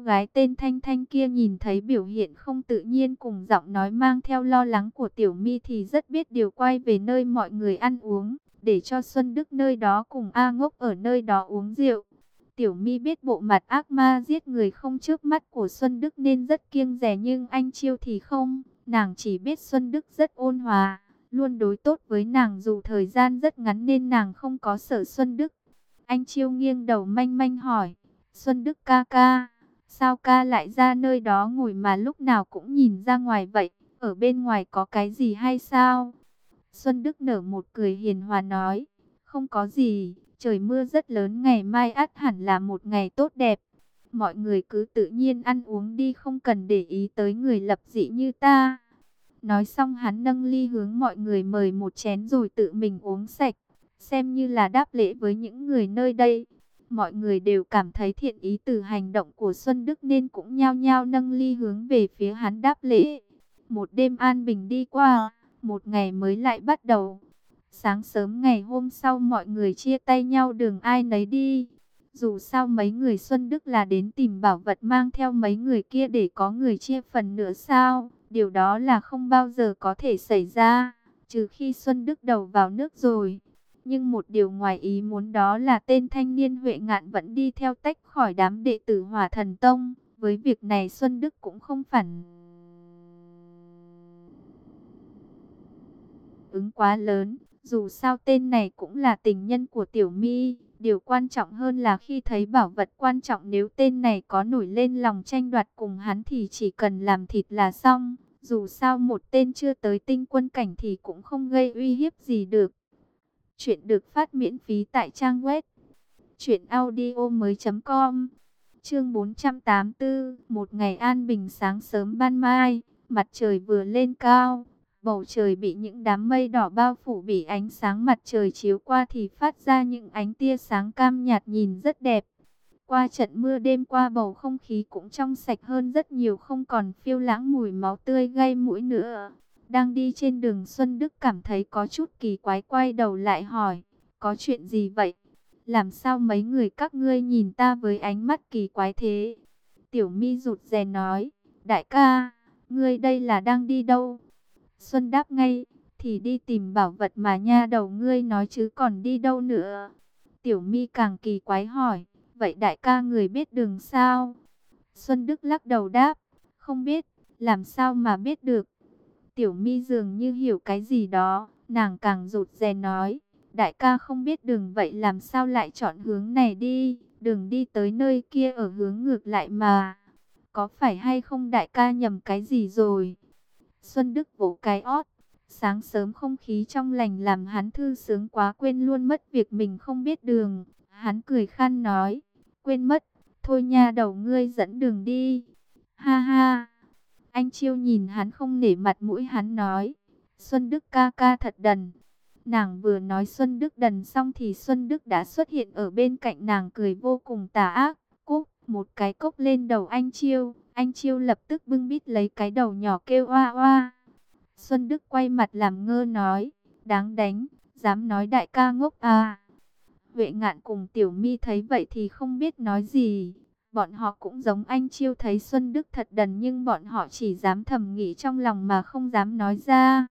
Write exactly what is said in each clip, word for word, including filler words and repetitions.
gái tên Thanh Thanh kia nhìn thấy biểu hiện không tự nhiên cùng giọng nói mang theo lo lắng của Tiểu My thì rất biết điều, quay về nơi mọi người ăn uống, để cho Xuân Đức nơi đó cùng A Ngốc ở nơi đó uống rượu. Tiểu My biết bộ mặt ác ma giết người không chớp mắt của Xuân Đức nên rất kiêng dè, nhưng anh Chiêu thì không. Nàng chỉ biết Xuân Đức rất ôn hòa, luôn đối tốt với nàng dù thời gian rất ngắn nên nàng không có sợ Xuân Đức. Anh Chiêu nghiêng đầu manh manh hỏi, Xuân Đức ca ca, sao ca lại ra nơi đó ngồi mà lúc nào cũng nhìn ra ngoài vậy? Ở bên ngoài có cái gì hay sao? Xuân Đức nở một cười hiền hòa nói, không có gì, trời mưa rất lớn, ngày mai ắt hẳn là một ngày tốt đẹp. Mọi người cứ tự nhiên ăn uống đi, không cần để ý tới người lập dị như ta. Nói xong hắn nâng ly hướng mọi người mời một chén rồi tự mình uống sạch, xem như là đáp lễ với những người nơi đây. Mọi người đều cảm thấy thiện ý từ hành động của Xuân Đức nên cũng nhao nhao nâng ly hướng về phía hắn đáp lễ. Một đêm an bình đi qua, một ngày mới lại bắt đầu. Sáng sớm ngày hôm sau mọi người chia tay nhau, đường ai nấy đi. Dù sao mấy người Xuân Đức là đến tìm bảo vật, mang theo mấy người kia để có người chia phần nữa sao? Điều đó là không bao giờ có thể xảy ra, trừ khi Xuân Đức đầu vào nước rồi. Nhưng một điều ngoài ý muốn đó là tên thanh niên Huệ Ngạn vẫn đi theo tách khỏi đám đệ tử Hỏa Thần Tông. Với việc này Xuân Đức cũng không phản ứng quá lớn. Dù sao tên này cũng là tình nhân của Tiểu My. Điều quan trọng hơn là khi thấy bảo vật quan trọng, nếu tên này có nổi lên lòng tranh đoạt cùng hắn thì chỉ cần làm thịt là xong. Dù sao một tên chưa tới tinh quân cảnh thì cũng không gây uy hiếp gì được. Chuyện được phát miễn phí tại trang web truyện audio mới chấm com. Chương bốn trăm tám mươi tư. Một ngày an bình, sáng sớm ban mai, mặt trời vừa lên cao, bầu trời bị những đám mây đỏ bao phủ, bị ánh sáng mặt trời chiếu qua thì phát ra những ánh tia sáng cam nhạt nhìn rất đẹp. Qua trận mưa đêm qua, bầu không khí cũng trong sạch hơn rất nhiều, không còn phiêu lãng mùi máu tươi gây mũi nữa. Đang đi trên đường, Xuân Đức cảm thấy có chút kỳ quái, quay đầu lại hỏi, có chuyện gì vậy? Làm sao mấy người các ngươi nhìn ta với ánh mắt kỳ quái thế? Tiểu My rụt rè nói, đại ca, ngươi đây là đang đi đâu? Xuân đáp ngay, thì đi tìm bảo vật mà nha đầu ngươi nói chứ còn đi đâu nữa. Tiểu My càng kỳ quái hỏi, vậy đại ca người biết đường sao? Xuân Đức lắc đầu đáp, không biết, làm sao mà biết được. Tiểu My dường như hiểu cái gì đó, nàng càng rụt rè nói, đại ca không biết đường vậy làm sao lại chọn hướng này đi, đường đi tới nơi kia ở hướng ngược lại mà. Có phải hay không đại ca nhầm cái gì rồi? Xuân Đức vỗ cái ót, sáng sớm không khí trong lành làm hắn thư sướng quá, quên luôn mất việc mình không biết đường. Hắn cười khan nói, quên mất, thôi nha đầu ngươi dẫn đường đi. Ha ha. Anh Chiêu nhìn hắn không nể mặt mũi, hắn nói, Xuân Đức ca ca thật đần. Nàng vừa nói Xuân Đức đần xong thì Xuân Đức đã xuất hiện ở bên cạnh nàng, cười vô cùng tà ác, cúc một cái cốc lên đầu anh Chiêu. Anh Chiêu lập tức bưng bít lấy cái đầu nhỏ kêu oa oa. Xuân Đức quay mặt làm ngơ nói, đáng đánh, dám nói đại ca ngốc à. Huệ Ngạn cùng Tiểu My thấy vậy thì không biết nói gì. Bọn họ cũng giống anh Chiêu thấy Xuân Đức thật đần, nhưng bọn họ chỉ dám thầm nghĩ trong lòng mà không dám nói ra.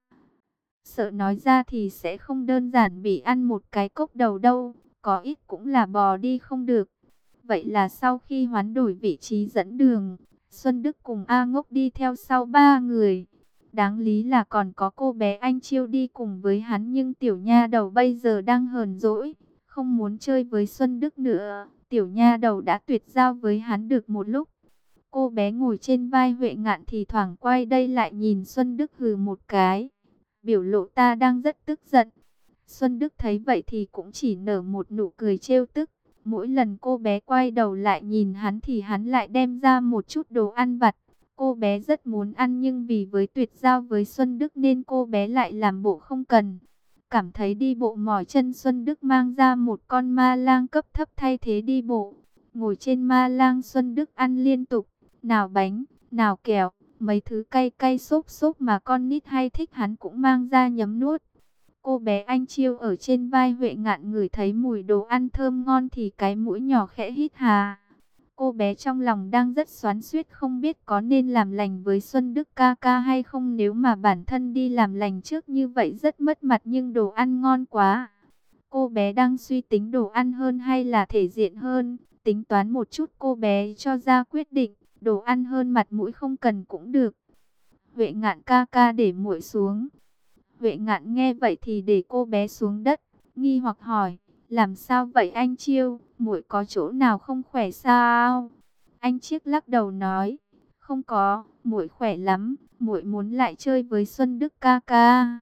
Sợ nói ra thì sẽ không đơn giản bị ăn một cái cốc đầu đâu, có ít cũng là bò đi không được. Vậy là sau khi hoán đổi vị trí dẫn đường, Xuân Đức cùng A Ngốc đi theo sau ba người. Đáng lý là còn có cô bé anh Chiêu đi cùng với hắn, nhưng tiểu nha đầu bây giờ đang hờn dỗi, không muốn chơi với Xuân Đức nữa. Tiểu nha đầu đã tuyệt giao với hắn được một lúc. Cô bé ngồi trên vai Huệ Ngạn thì thoảng quay đây lại nhìn Xuân Đức hừ một cái, biểu lộ ta đang rất tức giận. Xuân Đức thấy vậy thì cũng chỉ nở một nụ cười trêu tức. Mỗi lần cô bé quay đầu lại nhìn hắn thì hắn lại đem ra một chút đồ ăn vặt. Cô bé rất muốn ăn nhưng vì với tuyệt giao với Xuân Đức nên cô bé lại làm bộ không cần. Cảm thấy đi bộ mỏi chân, Xuân Đức mang ra một con ma lang cấp thấp thay thế đi bộ. Ngồi trên ma lang, Xuân Đức ăn liên tục, nào bánh, nào kẹo, mấy thứ cay cay xốp xốp mà con nít hay thích hắn cũng mang ra nhấm nuốt. Cô bé anh Chiêu ở trên vai Huệ Ngạn ngửi thấy mùi đồ ăn thơm ngon thì cái mũi nhỏ khẽ hít hà. Cô bé trong lòng đang rất xoắn xuýt không biết có nên làm lành với Xuân Đức ca ca hay không, nếu mà bản thân đi làm lành trước như vậy rất mất mặt nhưng đồ ăn ngon quá. Cô bé đang suy tính đồ ăn hơn hay là thể diện hơn, tính toán một chút cô bé cho ra quyết định, đồ ăn hơn mặt mũi không cần cũng được. Huệ Ngạn ca ca để muội xuống. Huệ Ngạn nghe vậy thì để cô bé xuống đất, nghi hoặc hỏi, làm sao vậy anh Chiêu, muội có chỗ nào không khỏe sao? Anh Chiếc lắc đầu nói, không có, muội khỏe lắm, muội muốn lại chơi với Xuân Đức ca ca.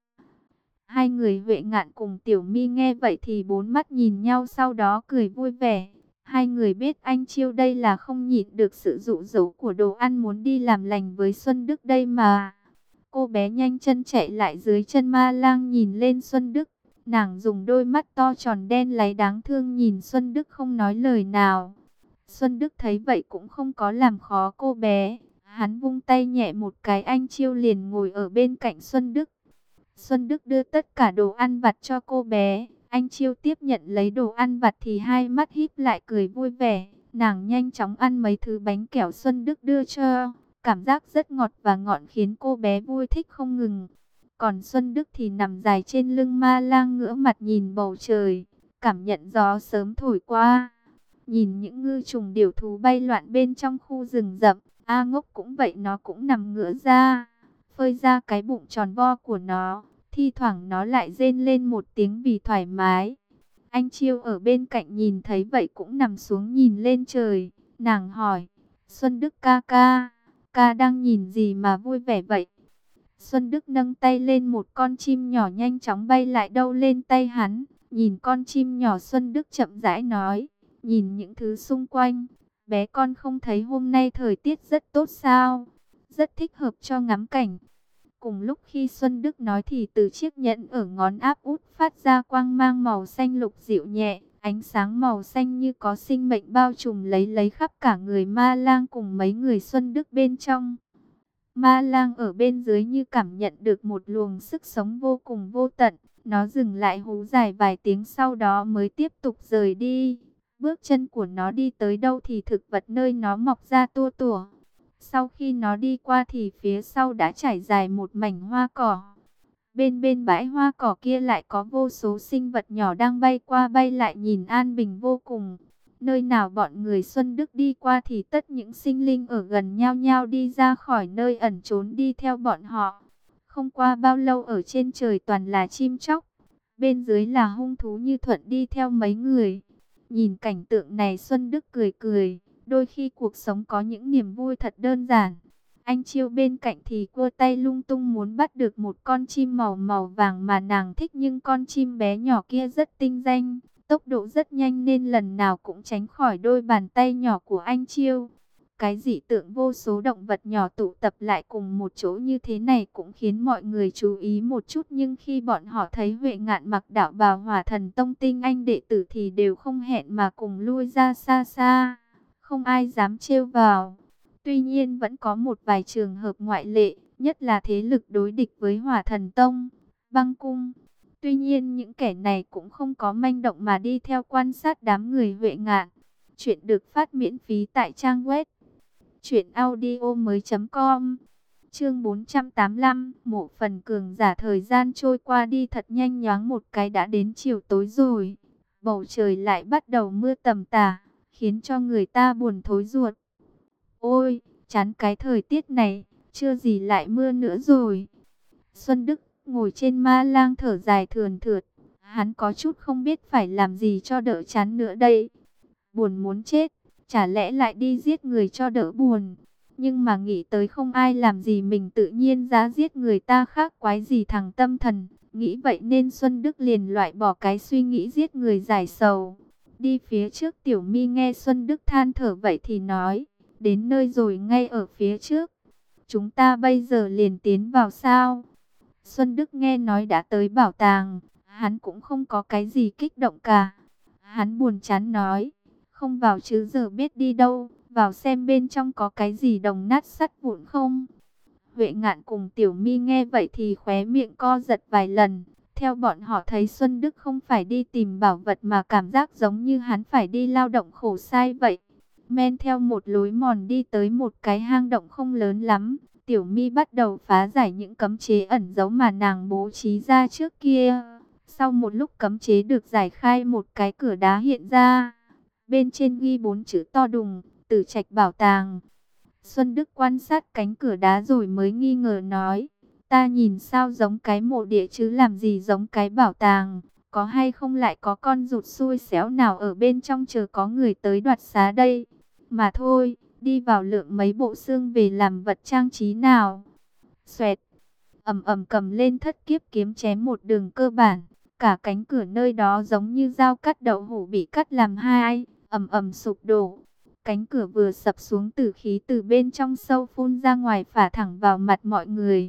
Hai người Huệ Ngạn cùng Tiểu My nghe vậy thì bốn mắt nhìn nhau, sau đó cười vui vẻ. Hai người biết anh Chiêu đây là không nhịn được sự dụ dỗ của đồ ăn, muốn đi làm lành với Xuân Đức đây mà. Cô bé nhanh chân chạy lại dưới chân ma lang nhìn lên Xuân Đức. Nàng dùng đôi mắt to tròn đen láy đáng thương nhìn Xuân Đức không nói lời nào. Xuân Đức thấy vậy cũng không có làm khó cô bé. Hắn vung tay nhẹ một cái, anh Chiêu liền ngồi ở bên cạnh Xuân Đức. Xuân Đức đưa tất cả đồ ăn vặt cho cô bé. Anh Chiêu tiếp nhận lấy đồ ăn vặt thì hai mắt híp lại cười vui vẻ. Nàng nhanh chóng ăn mấy thứ bánh kẹo Xuân Đức đưa cho. Cảm giác rất ngọt và ngọt khiến cô bé vui thích không ngừng. Còn Xuân Đức thì nằm dài trên lưng ma lang, ngửa mặt nhìn bầu trời, cảm nhận gió sớm thổi qua. Nhìn những ngư trùng điểu thú bay loạn bên trong khu rừng rậm. A Ngốc cũng vậy, nó cũng nằm ngửa ra, phơi ra cái bụng tròn vo của nó. Thi thoảng nó lại rên lên một tiếng vì thoải mái. Anh Chiêu ở bên cạnh nhìn thấy vậy cũng nằm xuống nhìn lên trời. Nàng hỏi, Xuân Đức ca ca, ca đang nhìn gì mà vui vẻ vậy? Xuân Đức nâng tay lên, một con chim nhỏ nhanh chóng bay lại đâu lên tay hắn. Nhìn con chim nhỏ, Xuân Đức chậm rãi nói, nhìn những thứ xung quanh, bé con không thấy hôm nay thời tiết rất tốt sao? Rất thích hợp cho ngắm cảnh. Cùng lúc khi Xuân Đức nói thì từ chiếc nhẫn ở ngón áp út phát ra quang mang màu xanh lục dịu nhẹ. Ánh sáng màu xanh như có sinh mệnh bao trùm lấy lấy khắp cả người ma lang cùng mấy người Xuân Đức bên trong. Ma lang ở bên dưới như cảm nhận được một luồng sức sống vô cùng vô tận. Nó dừng lại hú dài vài tiếng, sau đó mới tiếp tục rời đi. Bước chân của nó đi tới đâu thì thực vật nơi nó mọc ra tua tủa. Sau khi nó đi qua thì phía sau đã trải dài một mảnh hoa cỏ. Bên bên bãi hoa cỏ kia lại có vô số sinh vật nhỏ đang bay qua bay lại, nhìn an bình vô cùng. Nơi nào bọn người Xuân Đức đi qua thì tất những sinh linh ở gần nhao nhao đi ra khỏi nơi ẩn trốn đi theo bọn họ. Không qua bao lâu ở trên trời toàn là chim chóc, bên dưới là hung thú như Thuận đi theo mấy người. Nhìn cảnh tượng này Xuân Đức cười cười, đôi khi cuộc sống có những niềm vui thật đơn giản. Anh Chiêu bên cạnh thì cua tay lung tung muốn bắt được một con chim màu màu vàng mà nàng thích, nhưng con chim bé nhỏ kia rất tinh danh, tốc độ rất nhanh nên lần nào cũng tránh khỏi đôi bàn tay nhỏ của anh Chiêu. Cái dị tượng vô số động vật nhỏ tụ tập lại cùng một chỗ như thế này cũng khiến mọi người chú ý một chút, nhưng khi bọn họ thấy Huệ Ngạn mặc đạo bào Hỏa Thần Tông tinh anh đệ tử thì đều không hẹn mà cùng lui ra xa xa, không ai dám trêu vào. Tuy nhiên vẫn có một vài trường hợp ngoại lệ, nhất là thế lực đối địch với Hỏa Thần Tông, Băng Cung. Tuy nhiên những kẻ này cũng không có manh động mà đi theo quan sát đám người Huệ Ngạn. Chuyện được phát miễn phí tại trang web truyện audio mới chấm com. Chương bốn trăm tám mươi lăm, mộ phần cường giả. Thời gian trôi qua đi thật nhanh, nhoáng một cái đã đến chiều tối rồi. Bầu trời lại bắt đầu mưa tầm tã, khiến cho người ta buồn thối ruột. Ôi, chán cái thời tiết này, chưa gì lại mưa nữa rồi. Xuân Đức ngồi trên ma lang thở dài thườn thượt. Hắn có chút không biết phải làm gì cho đỡ chán nữa đây. Buồn muốn chết, chả lẽ lại đi giết người cho đỡ buồn. Nhưng mà nghĩ tới không ai làm gì mình tự nhiên ra giết người ta khác quái gì thằng tâm thần. Nghĩ vậy nên Xuân Đức liền loại bỏ cái suy nghĩ giết người giải sầu. Đi phía trước, Tiểu My nghe Xuân Đức than thở vậy thì nói, đến nơi rồi, ngay ở phía trước. Chúng ta bây giờ liền tiến vào sao? Xuân Đức nghe nói đã tới bảo tàng, hắn cũng không có cái gì kích động cả. Hắn buồn chán nói, không vào chứ giờ biết đi đâu, vào xem bên trong có cái gì đồng nát sắt vụn không? Huệ Ngạn cùng Tiểu My nghe vậy thì khóe miệng co giật vài lần. Theo bọn họ thấy Xuân Đức không phải đi tìm bảo vật mà cảm giác giống như hắn phải đi lao động khổ sai vậy. men theo một lối mòn đi tới một cái hang động không lớn lắm. Tiểu My bắt đầu phá giải những cấm chế ẩn giấu mà nàng bố trí ra trước kia. Sau một lúc cấm chế được giải khai, một cái cửa đá hiện ra. Bên trên ghi bốn chữ to đùng: Tử Trạch Bảo Tàng. Xuân Đức quan sát cánh cửa đá rồi mới nghi ngờ nói: ta nhìn sao giống cái mộ địa chứ làm gì giống cái bảo tàng. Có hay không lại có con rụt xui xéo nào ở bên trong chờ có người tới đoạt xá đây. Mà thôi, đi vào lượng mấy bộ xương về làm vật trang trí nào. Xoẹt, ầm ầm cầm lên thất kiếp kiếm chém một đường cơ bản. Cả cánh cửa nơi đó giống như dao cắt đậu hũ bị cắt làm hai, ầm ầm sụp đổ. Cánh cửa vừa sập xuống, tử khí từ bên trong sâu phun ra ngoài phả thẳng vào mặt mọi người.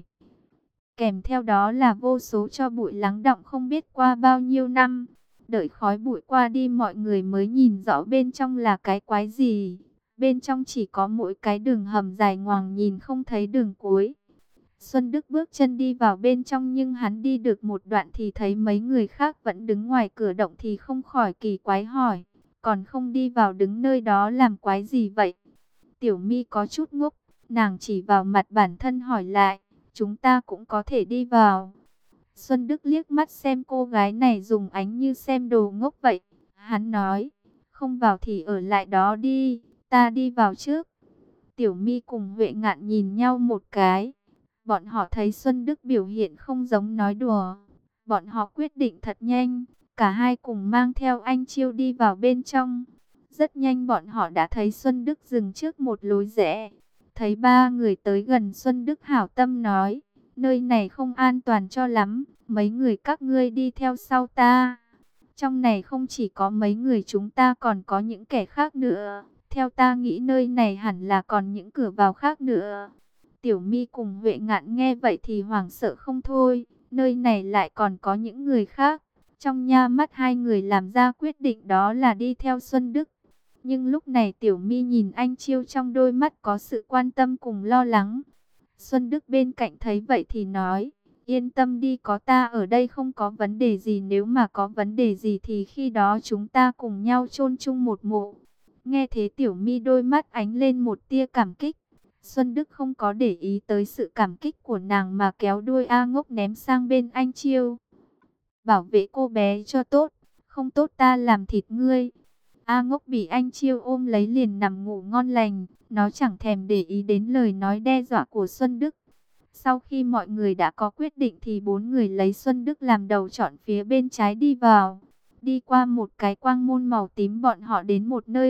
Kèm theo đó là vô số tro bụi lắng đọng không biết qua bao nhiêu năm. Đợi khói bụi qua đi, mọi người mới nhìn rõ bên trong là cái quái gì. Bên trong chỉ có mỗi cái đường hầm dài ngoằng nhìn không thấy đường cuối. Xuân Đức bước chân đi vào bên trong, nhưng hắn đi được một đoạn thì thấy mấy người khác vẫn đứng ngoài cửa động thì không khỏi kỳ quái hỏi: còn không đi vào đứng nơi đó làm quái gì vậy? Tiểu My có chút ngốc, nàng chỉ vào mặt bản thân hỏi lại: chúng ta cũng có thể đi vào? Xuân Đức liếc mắt xem cô gái này dùng ánh như xem đồ ngốc vậy. Hắn nói: không vào thì ở lại đó đi, ta đi vào trước. Tiểu My cùng Huệ Ngạn nhìn nhau một cái. Bọn họ thấy Xuân Đức biểu hiện không giống nói đùa. Bọn họ quyết định thật nhanh. Cả hai cùng mang theo anh Chiêu đi vào bên trong. Rất nhanh bọn họ đã thấy Xuân Đức dừng trước một lối rẽ. Thấy ba người tới gần, Xuân Đức hảo tâm nói: nơi này không an toàn cho lắm, mấy người các ngươi đi theo sau ta. Trong này không chỉ có mấy người chúng ta còn có những kẻ khác nữa. Theo ta nghĩ nơi này hẳn là còn những cửa vào khác nữa. Tiểu My cùng Huệ Ngạn nghe vậy thì hoảng sợ không thôi. Nơi này lại còn có những người khác. Trong nha mắt hai người làm ra quyết định đó là đi theo Xuân Đức. Nhưng lúc này Tiểu My nhìn anh Chiêu, trong đôi mắt có sự quan tâm cùng lo lắng. Xuân Đức bên cạnh thấy vậy thì nói: yên tâm đi, có ta ở đây không có vấn đề gì. Nếu mà có vấn đề gì thì khi đó chúng ta cùng nhau chôn chung một mộ. Nghe thế Tiểu My đôi mắt ánh lên một tia cảm kích. Xuân Đức không có để ý tới sự cảm kích của nàng mà kéo đuôi A Ngốc ném sang bên anh Chiêu: bảo vệ cô bé cho tốt, không tốt ta làm thịt ngươi. A Ngốc bị anh Chiêu ôm lấy liền nằm ngủ ngon lành. Nó chẳng thèm để ý đến lời nói đe dọa của Xuân Đức. Sau khi mọi người đã có quyết định thì bốn người lấy Xuân Đức làm đầu chọn phía bên trái đi vào. Đi qua một cái quang môn màu tím, bọn họ đến một nơi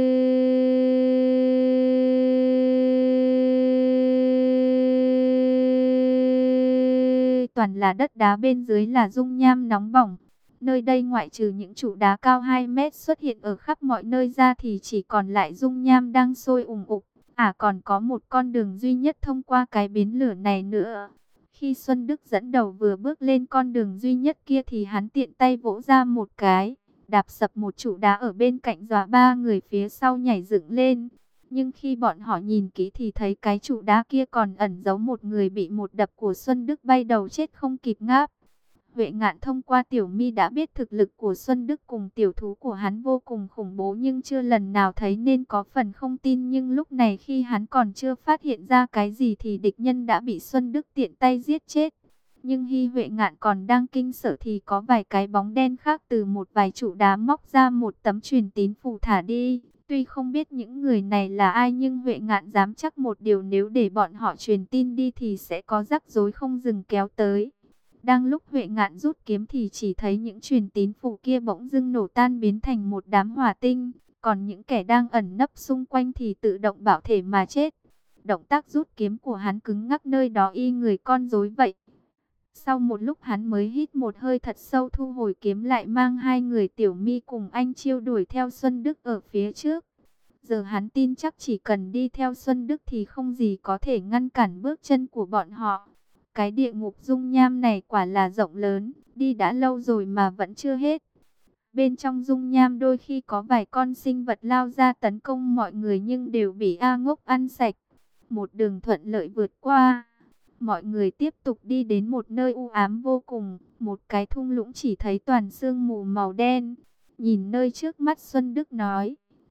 toàn là đất đá, bên dưới là dung nham nóng bỏng. Nơi đây ngoại trừ những trụ đá cao hai mét xuất hiện ở khắp mọi nơi ra thì chỉ còn lại dung nham đang sôi ùn ục. À còn có một con đường duy nhất thông qua cái bến lửa này nữa. Khi Xuân Đức dẫn đầu vừa bước lên con đường duy nhất kia thì hắn tiện tay vỗ ra một cái, đạp sập một trụ đá ở bên cạnh, dọa ba người phía sau nhảy dựng lên. Nhưng khi bọn họ nhìn kỹ thì thấy cái trụ đá kia còn ẩn giấu một người bị một đập của Xuân Đức bay đầu chết không kịp ngáp. Huệ Ngạn thông qua Tiểu My đã biết thực lực của Xuân Đức cùng tiểu thú của hắn vô cùng khủng bố, nhưng chưa lần nào thấy nên có phần không tin. Nhưng lúc này khi hắn còn chưa phát hiện ra cái gì thì địch nhân đã bị Xuân Đức tiện tay giết chết. Nhưng khi Huệ Ngạn còn đang kinh sợ thì có vài cái bóng đen khác từ một vài trụ đá móc ra một tấm truyền tín phù thả đi. Tuy không biết những người này là ai nhưng Huệ Ngạn dám chắc một điều, nếu để bọn họ truyền tin đi thì sẽ có rắc rối không dừng kéo tới. Đang lúc Huệ Ngạn rút kiếm thì chỉ thấy những truyền tín phù kia bỗng dưng nổ tan biến thành một đám hỏa tinh. Còn những kẻ đang ẩn nấp xung quanh thì tự động bảo thể mà chết. Động tác rút kiếm của hắn cứng ngắc nơi đó y người con rối vậy. Sau một lúc hắn mới hít một hơi thật sâu, thu hồi kiếm lại, mang hai người Tiểu My cùng anh Chiêu đuổi theo Xuân Đức ở phía trước. Giờ hắn tin chắc chỉ cần đi theo Xuân Đức thì không gì có thể ngăn cản bước chân của bọn họ. Cái địa ngục dung nham này quả là rộng lớn, đi đã lâu rồi mà vẫn chưa hết. Bên trong dung nham đôi khi có vài con sinh vật lao ra tấn công mọi người nhưng đều bị A Ngốc ăn sạch. Một đường thuận lợi vượt qua. Mọi người tiếp tục đi đến một nơi u ám vô cùng, một cái thung lũng chỉ thấy toàn sương mù màu đen. Nhìn nơi trước mắt, Xuân Đức nói: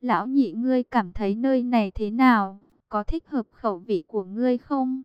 Lão nhị, ngươi cảm thấy nơi này thế nào? Có thích hợp khẩu vị của ngươi không?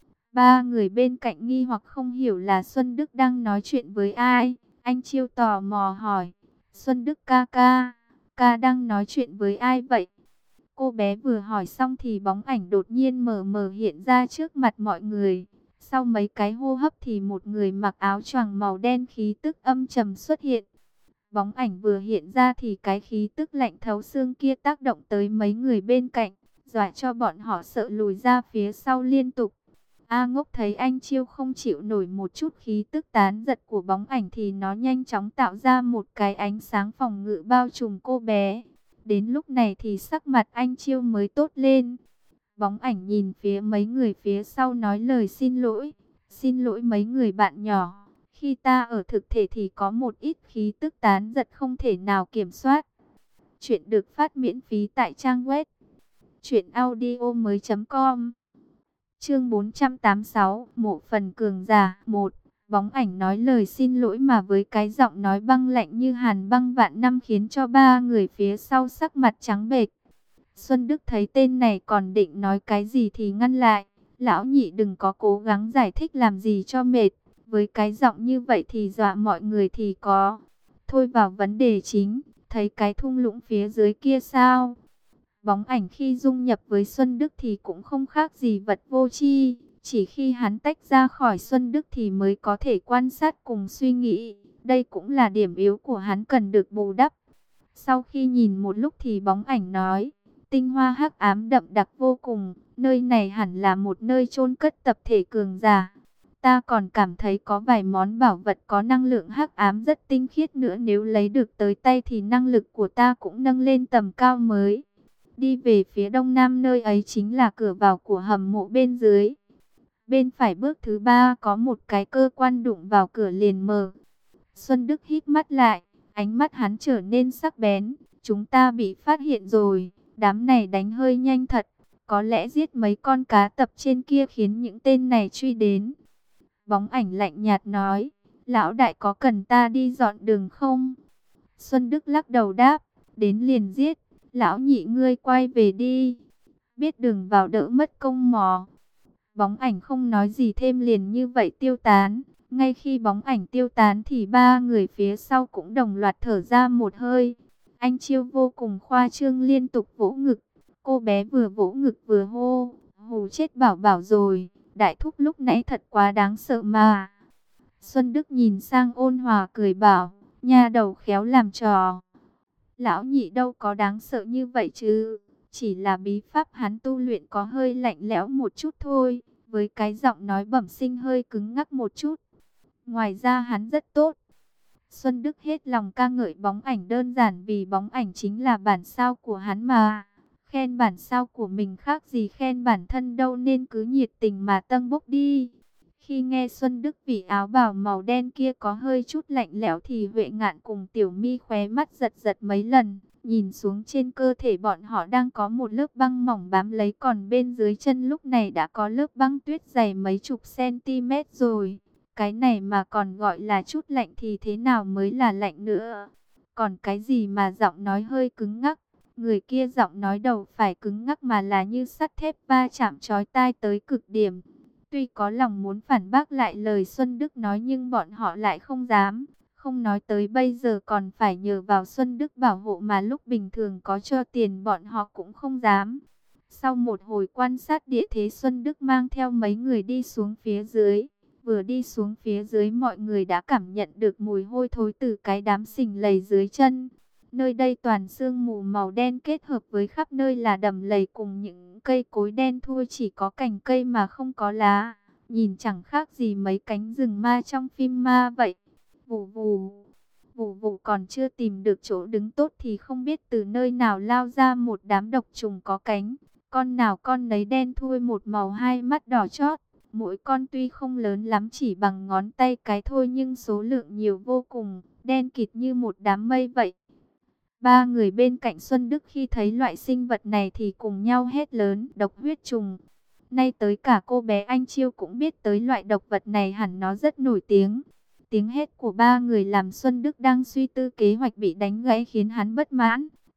Ba người bên cạnh nghi hoặc không hiểu là Xuân Đức đang nói chuyện với ai. Anh Chiêu tò mò hỏi, Xuân Đức ca ca, ca đang nói chuyện với ai vậy? Cô bé vừa hỏi xong thì bóng ảnh đột nhiên mờ mờ hiện ra trước mặt mọi người. Sau mấy cái hô hấp thì một người mặc áo choàng màu đen khí tức âm trầm xuất hiện. Bóng ảnh vừa hiện ra thì cái khí tức lạnh thấu xương kia tác động tới mấy người bên cạnh, dọa cho bọn họ sợ lùi ra phía sau liên tục. A Ngốc thấy anh Chiêu không chịu nổi một chút khí tức tán giật của bóng ảnh thì nó nhanh chóng tạo ra một cái ánh sáng phòng ngự bao trùm cô bé. Đến lúc này thì sắc mặt anh Chiêu mới tốt lên. Bóng ảnh nhìn phía mấy người phía sau nói lời xin lỗi. Xin lỗi mấy người bạn nhỏ. Khi ta ở thực thể thì có một ít khí tức tán giật không thể nào kiểm soát. Chuyện được phát miễn phí tại trang web truyện audio mới chấm com. Chương bốn trăm tám mươi sáu, mộ phần cường giả một. Bóng ảnh nói lời xin lỗi mà với cái giọng nói băng lạnh như hàn băng vạn năm khiến cho ba người phía sau sắc mặt trắng bệch. Xuân Đức thấy tên này còn định nói cái gì thì ngăn lại. Lão nhị đừng có cố gắng giải thích làm gì cho mệt. Với cái giọng như vậy thì dọa mọi người thì có. Thôi vào vấn đề chính, thấy cái thung lũng phía dưới kia sao? Bóng ảnh khi dung nhập với Xuân Đức thì cũng không khác gì vật vô tri. Chỉ khi hắn tách ra khỏi Xuân Đức thì mới có thể quan sát cùng suy nghĩ. Đây cũng là điểm yếu của hắn cần được bù đắp. Sau khi nhìn một lúc thì bóng ảnh nói, tinh hoa hắc ám đậm đặc vô cùng. Nơi này hẳn là một nơi chôn cất tập thể cường giả. Ta còn cảm thấy có vài món bảo vật có năng lượng hắc ám rất tinh khiết nữa, nếu lấy được tới tay thì năng lực của ta cũng nâng lên tầm cao mới. Đi về phía đông nam, nơi ấy chính là cửa vào của hầm mộ bên dưới. Bên phải bước thứ ba có một cái cơ quan, đụng vào cửa liền mở. Xuân Đức hít mắt lại, ánh mắt hắn trở nên sắc bén. Chúng ta bị phát hiện rồi, đám này đánh hơi nhanh thật. Có lẽ giết mấy con cá tập trên kia khiến những tên này truy đến. Bóng ảnh lạnh nhạt nói, lão đại có cần ta đi dọn đường không? Xuân Đức lắc đầu đáp, đến liền giết. Lão nhị ngươi quay về đi. Biết đường vào đỡ mất công mò. Bóng ảnh không nói gì thêm liền như vậy tiêu tán. Ngay khi bóng ảnh tiêu tán thì ba người phía sau cũng đồng loạt thở ra một hơi. Anh Chiêu vô cùng khoa trương liên tục vỗ ngực. Cô bé vừa vỗ ngực vừa hô, hù chết bảo bảo rồi. Đại thúc lúc nãy thật quá đáng sợ mà. Xuân Đức nhìn sang ôn hòa cười bảo, nha đầu khéo làm trò. Lão nhị đâu có đáng sợ như vậy chứ. Chỉ là bí pháp hắn tu luyện có hơi lạnh lẽo một chút thôi. Với cái giọng nói bẩm sinh hơi cứng ngắc một chút. Ngoài ra hắn rất tốt. Xuân Đức hết lòng ca ngợi bóng ảnh, đơn giản vì bóng ảnh chính là bản sao của hắn mà. Khen bản sao của mình khác gì khen bản thân đâu, nên cứ nhiệt tình mà tâng bốc đi. Khi nghe Xuân Đức vì áo bào màu đen kia có hơi chút lạnh lẽo thì Huệ Ngạn cùng Tiểu Mi khóe mắt giật giật mấy lần. Nhìn xuống trên cơ thể bọn họ đang có một lớp băng mỏng bám lấy, còn bên dưới chân lúc này đã có lớp băng tuyết dày mấy chục cm rồi. Cái này mà còn gọi là chút lạnh thì thế nào mới là lạnh nữa. Còn cái gì mà giọng nói hơi cứng ngắc. Người kia giọng nói đầu phải cứng ngắc mà là như sắt thép va chạm chói tai tới cực điểm. Tuy có lòng muốn phản bác lại lời Xuân Đức nói nhưng bọn họ lại không dám. Không nói tới bây giờ còn phải nhờ vào Xuân Đức bảo hộ mà lúc bình thường có cho tiền bọn họ cũng không dám. Sau một hồi quan sát địa thế, Xuân Đức mang theo mấy người đi xuống phía dưới. Vừa đi xuống phía dưới mọi người đã cảm nhận được mùi hôi thối từ cái đám sình lầy dưới chân. Nơi đây toàn sương mù màu đen kết hợp với khắp nơi là đầm lầy cùng những cây cối đen thui, chỉ có cành cây mà không có lá. Nhìn chẳng khác gì mấy cánh rừng ma trong phim ma vậy. Vù vù, vù vù, còn chưa tìm được chỗ đứng tốt thì không biết từ nơi nào lao ra một đám độc trùng có cánh. Con nào con nấy đen thui một màu, hai mắt đỏ chót. Mỗi con tuy không lớn lắm, chỉ bằng ngón tay cái thôi, nhưng số lượng nhiều vô cùng, đen kịt như một đám mây vậy. Ba người bên cạnh Xuân Đức khi thấy loại sinh vật này thì cùng nhau hét lớn, độc huyết trùng. Nay tới cả cô bé Anh Chiêu cũng biết tới loại độc vật này, hẳn nó rất nổi tiếng. Tiếng hét của ba người làm Xuân Đức đang suy tư kế hoạch bị đánh gãy khiến hắn bất mãn.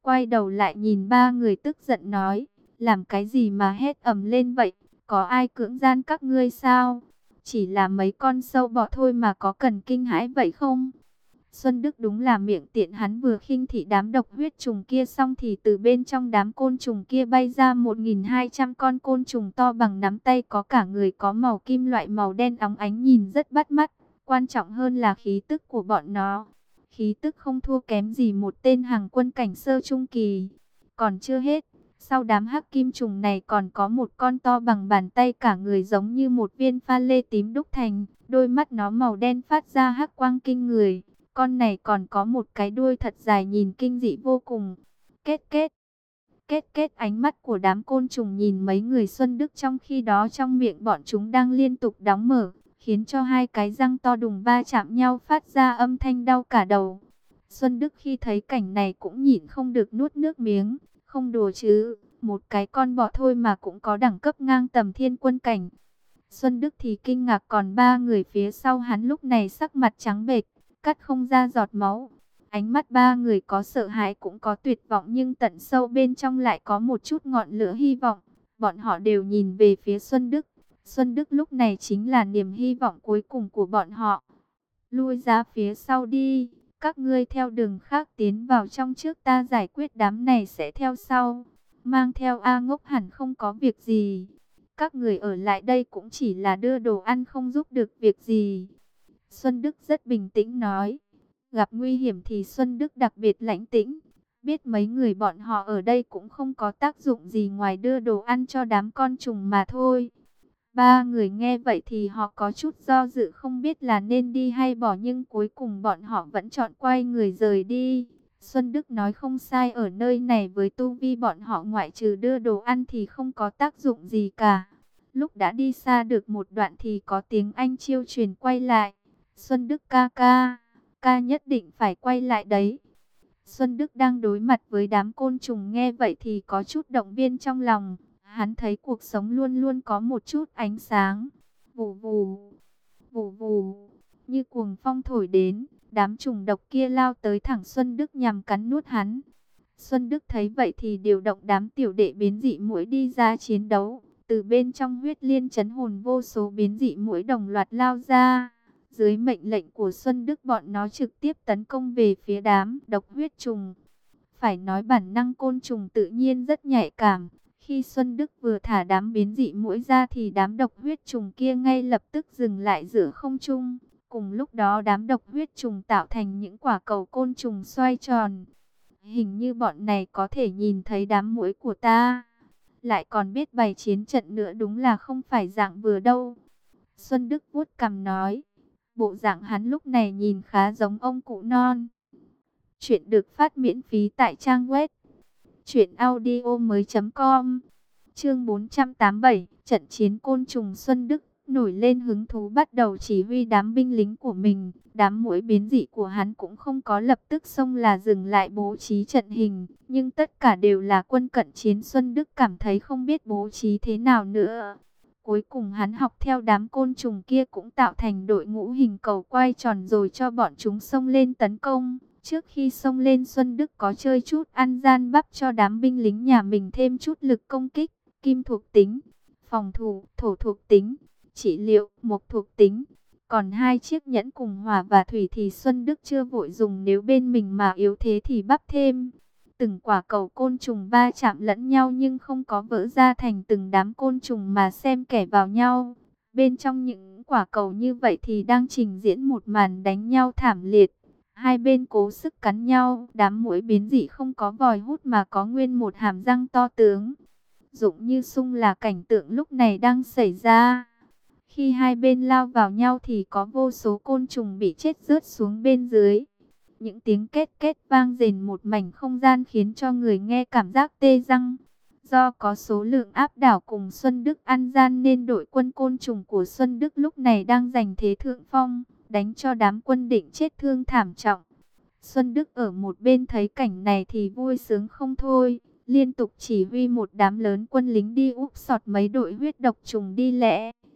quay đầu lại nhìn ba người tức giận nói, làm cái gì mà hét ầm lên vậy, có ai cưỡng gian các ngươi sao? Chỉ là mấy con sâu bọ thôi mà có cần kinh hãi vậy không? Xuân Đức đúng là miệng tiện, hắn vừa khinh thị đám độc huyết trùng kia xong thì từ bên trong đám côn trùng kia bay ra một nghìn hai trăm con côn trùng to bằng nắm tay, có cả người có màu kim loại màu đen óng ánh nhìn rất bắt mắt. Quan trọng hơn là khí tức của bọn nó. Khí tức không thua kém gì một tên hàng quân cảnh sơ trung kỳ. Còn chưa hết, sau đám hắc kim trùng này còn có một con to bằng bàn tay, cả người giống như một viên pha lê tím đúc thành. Đôi mắt nó màu đen phát ra hắc quang kinh người. Con này còn có một cái đuôi thật dài nhìn kinh dị vô cùng. Kết kết. Kết kết ánh mắt của đám côn trùng nhìn mấy người Xuân Đức, trong khi đó trong miệng bọn chúng đang liên tục đóng mở, khiến cho hai cái răng to đùng va chạm nhau phát ra âm thanh đau cả đầu. Xuân Đức khi thấy cảnh này cũng nhịn không được nuốt nước miếng. Không đùa chứ, một cái con bọ thôi mà cũng có đẳng cấp ngang tầm thiên quân cảnh. Xuân Đức thì kinh ngạc, còn ba người phía sau hắn lúc này sắc mặt trắng bệch, cắt không ra giọt máu. Ánh mắt ba người có sợ hãi cũng có tuyệt vọng, nhưng tận sâu bên trong lại có một chút ngọn lửa hy vọng. Bọn họ đều nhìn về phía Xuân Đức. Xuân Đức lúc này chính là niềm hy vọng cuối cùng của bọn họ. Lui ra phía sau đi, các ngươi theo đường khác tiến vào trong trước, ta giải quyết đám này sẽ theo sau. Mang theo A Ngốc hẳn không có việc gì. Các người ở lại đây cũng chỉ là đưa đồ ăn, không giúp được việc gì. Xuân Đức rất bình tĩnh nói. Gặp nguy hiểm thì Xuân Đức đặc biệt lãnh tĩnh. Biết mấy người bọn họ ở đây cũng không có tác dụng gì ngoài đưa đồ ăn cho đám con trùng mà thôi. Ba người nghe vậy thì họ có chút do dự, không biết là nên đi hay bỏ, nhưng cuối cùng bọn họ vẫn chọn quay người rời đi. Xuân Đức nói không sai, ở nơi này với tu vi bọn họ ngoại trừ đưa đồ ăn thì không có tác dụng gì cả. Lúc đã đi xa được một đoạn thì có tiếng Anh Chiêu truyền quay lại. Xuân Đức ca ca, ca nhất định phải quay lại đấy. Xuân Đức đang đối mặt với đám côn trùng, nghe vậy thì có chút động viên trong lòng. Hắn thấy cuộc sống luôn luôn có một chút ánh sáng. Vù vù, vù vù, như cuồng phong thổi đến, đám trùng độc kia lao tới thẳng Xuân Đức nhằm cắn nuốt hắn. Xuân Đức thấy vậy thì điều động đám tiểu đệ biến dị muỗi đi ra chiến đấu. Từ bên trong huyết liên trấn hồn, vô số biến dị muỗi đồng loạt lao ra. Dưới mệnh lệnh của Xuân Đức, bọn nó trực tiếp tấn công về phía đám độc huyết trùng. Phải nói bản năng côn trùng tự nhiên rất nhạy cảm. Khi Xuân Đức vừa thả đám biến dị muỗi ra thì đám độc huyết trùng kia ngay lập tức dừng lại giữa không trung. Cùng lúc đó đám độc huyết trùng tạo thành những quả cầu côn trùng xoay tròn. Hình như bọn này có thể nhìn thấy đám muỗi của ta, lại còn biết bày chiến trận nữa, đúng là không phải dạng vừa đâu. Xuân Đức vuốt cằm nói, bộ dạng hắn lúc này nhìn khá giống ông cụ non. Chuyện được phát miễn phí tại trang web truyện audio mới chấm com. Chương bốn trăm tám mươi bảy, trận chiến côn trùng. Xuân Đức nổi lên hứng thú bắt đầu chỉ huy đám binh lính của mình. Đám muỗi biến dị của hắn cũng không có lập tức xông là dừng lại bố trí trận hình, nhưng tất cả đều là quân cận chiến. Xuân Đức cảm thấy không biết bố trí thế nào nữa. Cuối cùng hắn học theo đám côn trùng kia, cũng tạo thành đội ngũ hình cầu quay tròn rồi cho bọn chúng xông lên tấn công. Trước khi xông lên, Xuân Đức có chơi chút ăn gian bắp cho đám binh lính nhà mình thêm chút lực công kích, kim thuộc tính, phòng thủ, thổ thuộc tính, trị liệu, mộc thuộc tính. Còn hai chiếc nhẫn cùng hỏa và thủy thì Xuân Đức chưa vội dùng, nếu bên mình mà yếu thế thì bắp thêm. Từng quả cầu côn trùng va chạm lẫn nhau nhưng không có vỡ ra thành từng đám côn trùng mà xem kẻ vào nhau. Bên trong những quả cầu như vậy thì đang trình diễn một màn đánh nhau thảm liệt. Hai bên cố sức cắn nhau, đám muỗi biến dị không có vòi hút mà có nguyên một hàm răng to tướng. Dụng như sung là cảnh tượng lúc này đang xảy ra. Khi hai bên lao vào nhau thì có vô số côn trùng bị chết rớt xuống bên dưới. Những tiếng két két vang rền một mảnh không gian khiến cho người nghe cảm giác tê răng. Do có số lượng áp đảo cùng Xuân Đức ăn gian nên đội quân côn trùng của Xuân Đức lúc này đang giành thế thượng phong, đánh cho đám quân định chết thương thảm trọng. Xuân Đức ở một bên thấy cảnh này thì vui sướng không thôi, liên tục chỉ huy một đám lớn quân lính đi úp sọt mấy đội huyết độc trùng đi lẹ.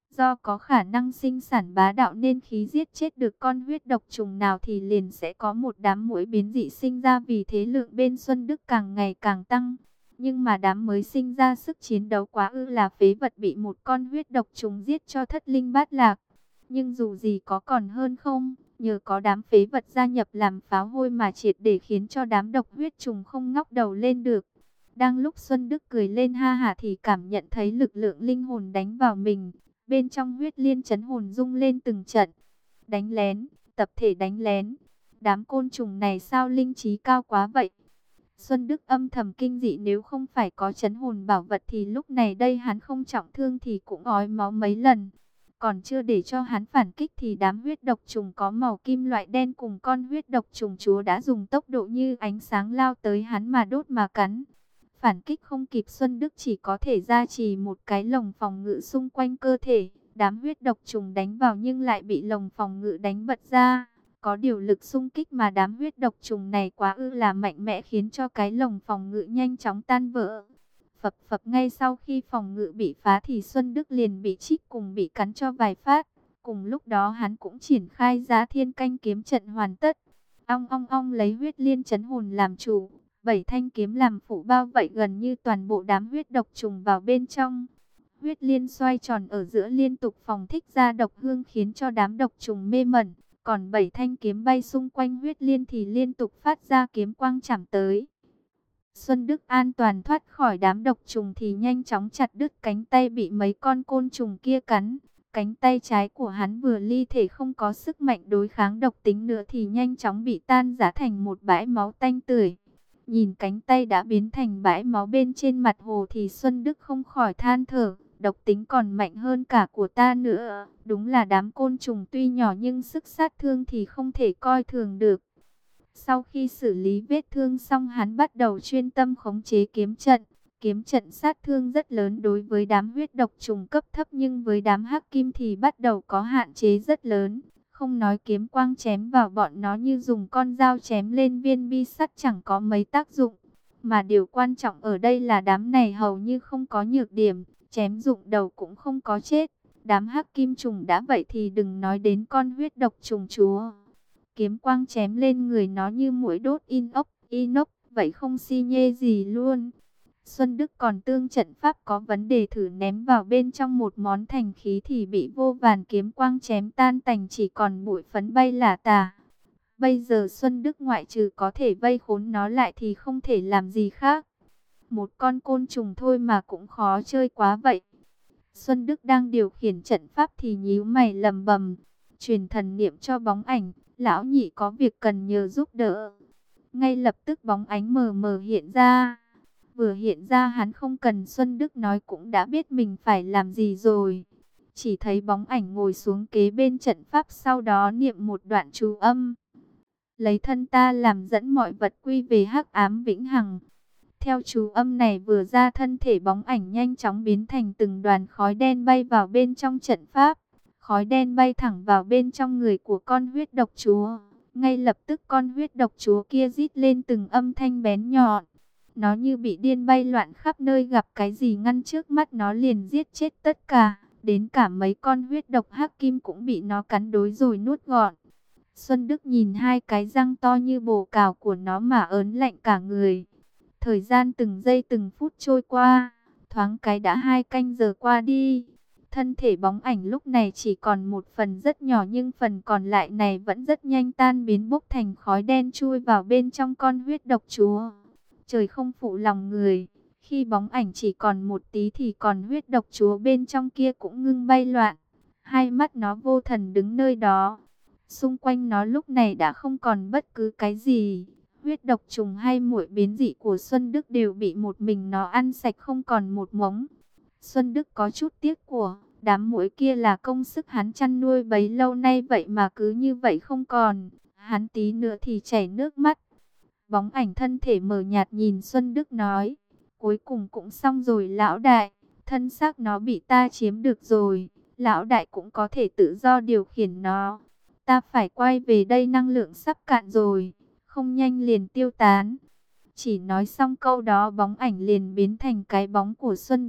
Do có khả năng sinh sản bá đạo nên khí giết chết được con huyết độc trùng nào thì liền sẽ có một đám muỗi biến dị sinh ra, vì thế lượng bên Xuân Đức càng ngày càng tăng. Nhưng mà đám mới sinh ra sức chiến đấu quá ư là phế vật, bị một con huyết độc trùng giết cho thất linh bát lạc. Nhưng dù gì có còn hơn không, nhờ có đám phế vật gia nhập làm pháo hôi mà triệt để khiến cho đám độc huyết trùng không ngóc đầu lên được. Đang lúc Xuân Đức cười lên ha hả thì cảm nhận thấy lực lượng linh hồn đánh vào mình. Bên trong huyết liên chấn hồn rung lên từng trận. Đánh lén, tập thể đánh lén. Đám côn trùng này sao linh trí cao quá vậy? Xuân Đức âm thầm kinh dị, nếu không phải có chấn hồn bảo vật thì lúc này đây hắn không trọng thương thì cũng ói máu mấy lần. Còn chưa để cho hắn phản kích thì đám huyết độc trùng có màu kim loại đen cùng con huyết độc trùng chúa đã dùng tốc độ như ánh sáng lao tới hắn mà đốt mà cắn. Phản kích không kịp, Xuân Đức chỉ có thể gia trì một cái lồng phòng ngự xung quanh cơ thể. Đám huyết độc trùng đánh vào nhưng lại bị lồng phòng ngự đánh bật ra. Có điều lực xung kích mà đám huyết độc trùng này quá ư là mạnh mẽ, khiến cho cái lồng phòng ngự nhanh chóng tan vỡ. Phập phập, ngay sau khi phòng ngự bị phá thì Xuân Đức liền bị chích cùng bị cắn cho vài phát. Cùng lúc đó hắn cũng triển khai Giá Thiên Canh kiếm trận hoàn tất. Ong ong ong, lấy huyết liên chấn hồn làm chủ, bảy thanh kiếm làm phụ bao vây gần như toàn bộ đám huyết độc trùng vào bên trong. Huyết liên xoay tròn ở giữa liên tục phóng thích ra độc hương khiến cho đám độc trùng mê mẩn. Còn bảy thanh kiếm bay xung quanh huyết liên thì liên tục phát ra kiếm quang chạm tới. Xuân Đức an toàn thoát khỏi đám độc trùng thì nhanh chóng chặt đứt cánh tay bị mấy con côn trùng kia cắn. Cánh tay trái của hắn vừa ly thể không có sức mạnh đối kháng độc tính nữa thì nhanh chóng bị tan rã thành một bãi máu tanh tưởi. Nhìn cánh tay đã biến thành bãi máu bên trên mặt hồ thì Xuân Đức không khỏi than thở. Độc tính còn mạnh hơn cả của ta nữa. Đúng là đám côn trùng tuy nhỏ nhưng sức sát thương thì không thể coi thường được. Sau khi xử lý vết thương xong, hắn bắt đầu chuyên tâm khống chế kiếm trận. Kiếm trận sát thương rất lớn đối với đám huyết độc trùng cấp thấp, nhưng với đám hắc kim thì bắt đầu có hạn chế rất lớn. Không nói kiếm quang chém vào bọn nó như dùng con dao chém lên viên bi sắt chẳng có mấy tác dụng. Mà điều quan trọng ở đây là đám này hầu như không có nhược điểm, chém dụng đầu cũng không có chết. Đám hắc kim trùng đã vậy thì đừng nói đến con huyết độc trùng chúa. Kiếm quang chém lên người nó như muỗi đốt inox, inox, vậy không xi nhê gì luôn. Xuân Đức còn tương trận pháp có vấn đề, thử ném vào bên trong một món thành khí thì bị vô vàn kiếm quang chém tan tành, chỉ còn bụi phấn bay lả tả. Bây giờ Xuân Đức ngoại trừ có thể vây khốn nó lại thì không thể làm gì khác. Một con côn trùng thôi mà cũng khó chơi quá vậy. Xuân Đức đang điều khiển trận pháp thì nhíu mày lầm bầm, truyền thần niệm cho bóng ảnh, lão nhị có việc cần nhờ giúp đỡ. Ngay lập tức bóng ánh mờ mờ hiện ra. Vừa hiện ra hắn không cần Xuân Đức nói cũng đã biết mình phải làm gì rồi. Chỉ thấy bóng ảnh ngồi xuống kế bên trận pháp, sau đó niệm một đoạn chú âm. Lấy thân ta làm dẫn, mọi vật quy về hắc ám vĩnh hằng. Theo chú âm này vừa ra, thân thể bóng ảnh nhanh chóng biến thành từng đoàn khói đen bay vào bên trong trận pháp. Khói đen bay thẳng vào bên trong người của con huyết độc chúa. Ngay lập tức con huyết độc chúa kia rít lên từng âm thanh bén nhọn. Nó như bị điên bay loạn khắp nơi, gặp cái gì ngăn trước mắt nó liền giết chết tất cả. Đến cả mấy con huyết độc hắc kim cũng bị nó cắn đối rồi nuốt gọn. Xuân Đức nhìn hai cái răng to như bồ cào của nó mà ớn lạnh cả người. Thời gian từng giây từng phút trôi qua, thoáng cái đã hai canh giờ qua đi. Thân thể bóng ảnh lúc này chỉ còn một phần rất nhỏ, nhưng phần còn lại này vẫn rất nhanh tan biến, bốc thành khói đen chui vào bên trong con huyết độc chúa. Trời không phụ lòng người, khi bóng ảnh chỉ còn một tí thì còn huyết độc chúa bên trong kia cũng ngưng bay loạn. Hai mắt nó vô thần đứng nơi đó. Xung quanh nó lúc này đã không còn bất cứ cái gì. Huyết độc trùng hay muỗi biến dị của Xuân Đức đều bị một mình nó ăn sạch không còn một mống. Xuân Đức có chút tiếc của, đám muỗi kia là công sức hắn chăn nuôi bấy lâu nay, vậy mà cứ như vậy không còn. Hắn tí nữa thì chảy nước mắt. Bóng ảnh thân thể mờ nhạt nhìn Xuân Đức nói, cuối cùng cũng xong rồi lão đại, thân xác nó bị ta chiếm được rồi, lão đại cũng có thể tự do điều khiển nó. Ta phải quay về đây, năng lượng sắp cạn rồi, không nhanh liền tiêu tán. Chỉ nói xong câu đó bóng ảnh liền biến thành cái bóng của Xuân Đức.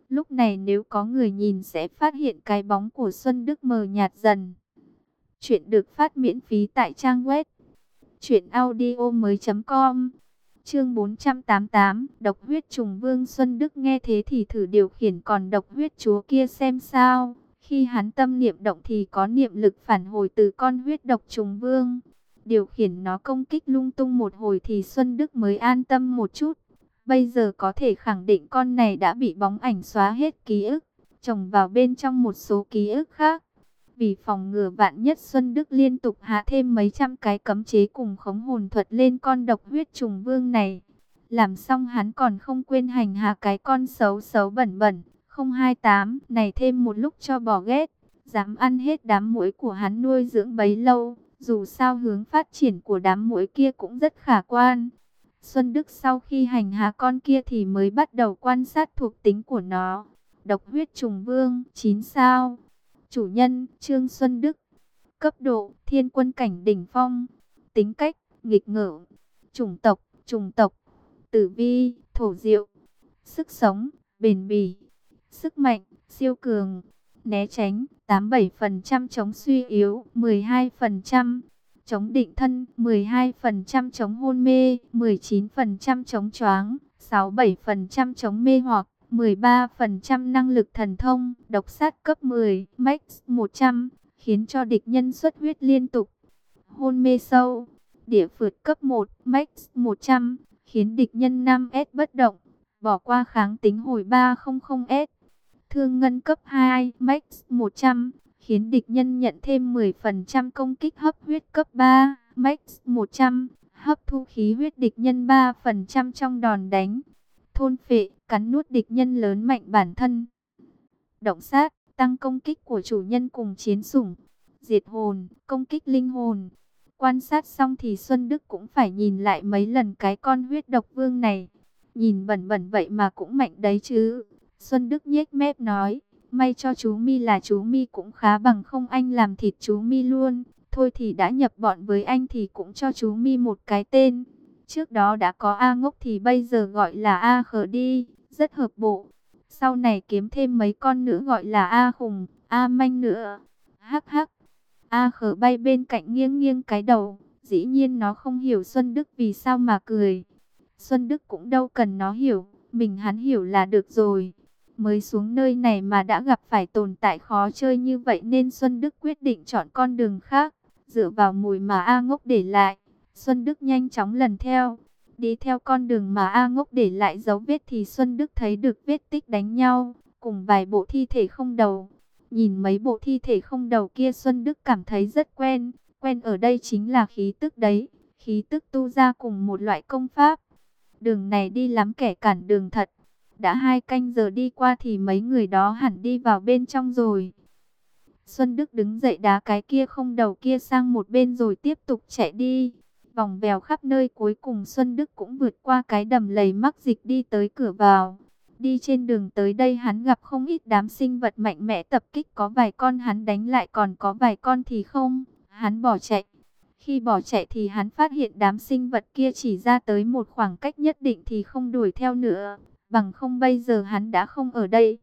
Lúc này nếu có người nhìn sẽ phát hiện cái bóng của Xuân Đức mờ nhạt dần. Chuyện được phát miễn phí tại trang web truyện audio mới chấm com. Chương bốn trăm tám mươi tám, độc huyết trùng vương. Xuân Đức nghe thế thì thử điều khiển con độc huyết chúa kia xem sao. Khi hắn tâm niệm động thì có niệm lực phản hồi từ con huyết độc trùng vương. Điều khiển nó công kích lung tung một hồi thì Xuân Đức mới an tâm một chút. Bây giờ có thể khẳng định con này đã bị bóng ảnh xóa hết ký ức, chồng vào bên trong một số ký ức khác. Vì phòng ngừa vạn nhất, Xuân Đức liên tục hạ thêm mấy trăm cái cấm chế cùng khống hồn thuật lên con độc huyết trùng vương này. Làm xong hắn còn không quên hành hạ cái con xấu xấu bẩn bẩn không hai tám này thêm một lúc cho bỏ ghét. Dám ăn hết đám muỗi của hắn nuôi dưỡng bấy lâu, dù sao hướng phát triển của đám muỗi kia cũng rất khả quan. Xuân Đức sau khi hành hạ con kia thì mới bắt đầu quan sát thuộc tính của nó. Độc huyết trùng vương, chín sao. Chủ nhân, Trương Xuân Đức. Cấp độ, thiên quân cảnh đỉnh phong. Tính cách, nghịch ngợm. Chủng tộc, trùng tộc. Tử vi, thổ diệu. Sức sống, bền bỉ. Sức mạnh, siêu cường. Né tránh, tám mươi bảy phần trăm chống suy yếu, mười hai phần trăm. Chống định thân, mười hai phần trăm chống hôn mê, mười chín phần trăm chống choáng, sáu mươi bảy phần trăm chống mê hoặc, mười ba phần trăm năng lực thần thông, độc sát cấp mười, max một trăm, khiến cho địch nhân xuất huyết liên tục. Hôn mê sâu, địa phượt cấp một, max một trăm, khiến địch nhân năm S bất động, bỏ qua kháng tính hồi ba trăm S. Thương ngân cấp hai, max một trăm, khiến địch nhân nhận thêm mười phần trăm công kích. Hấp huyết cấp ba, max một trăm, hấp thu khí huyết địch nhân ba phần trăm trong đòn đánh. Thôn phệ, cắn nuốt địch nhân lớn mạnh bản thân. Động sát, tăng công kích của chủ nhân cùng chiến sủng. Diệt hồn, công kích linh hồn. Quan sát xong thì Xuân Đức cũng phải nhìn lại mấy lần cái con huyết độc vương này. Nhìn bẩn bẩn vậy mà cũng mạnh đấy chứ. Xuân Đức nhếch mép nói, may cho chú Mi là chú Mi cũng khá bằng không anh làm thịt chú Mi luôn. Thôi thì đã nhập bọn với anh thì cũng cho chú Mi một cái tên. Trước đó đã có A Ngốc thì bây giờ gọi là A Khờ đi, rất hợp bộ. Sau này kiếm thêm mấy con nữa gọi là A Khùng, A Manh nữa. Hắc hắc. A Khờ bay bên cạnh nghiêng nghiêng cái đầu, dĩ nhiên nó không hiểu Xuân Đức vì sao mà cười. Xuân Đức cũng đâu cần nó hiểu, mình hắn hiểu là được rồi. Mới xuống nơi này mà đã gặp phải tồn tại khó chơi như vậy nên Xuân Đức quyết định chọn con đường khác. Dựa vào mùi mà A Ngốc để lại, Xuân Đức nhanh chóng lần theo. Đi theo con đường mà A Ngốc để lại dấu vết thì Xuân Đức thấy được vết tích đánh nhau, cùng vài bộ thi thể không đầu. Nhìn mấy bộ thi thể không đầu kia Xuân Đức cảm thấy rất quen. Quen ở đây chính là khí tức đấy, khí tức tu ra cùng một loại công pháp. Đường này đi lắm kẻ cản đường thật. Đã hai canh giờ đi qua thì mấy người đó hẳn đi vào bên trong rồi. Xuân Đức đứng dậy đá cái kia không đầu kia sang một bên rồi tiếp tục chạy đi. Vòng vèo khắp nơi, cuối cùng Xuân Đức cũng vượt qua cái đầm lầy mắc dịch đi tới cửa vào. Đi trên đường tới đây hắn gặp không ít đám sinh vật mạnh mẽ tập kích, có vài con hắn đánh lại còn có vài con thì không. Hắn bỏ chạy. Khi bỏ chạy thì hắn phát hiện đám sinh vật kia chỉ ra tới một khoảng cách nhất định thì không đuổi theo nữa. Bằng không bây giờ hắn đã không ở đây.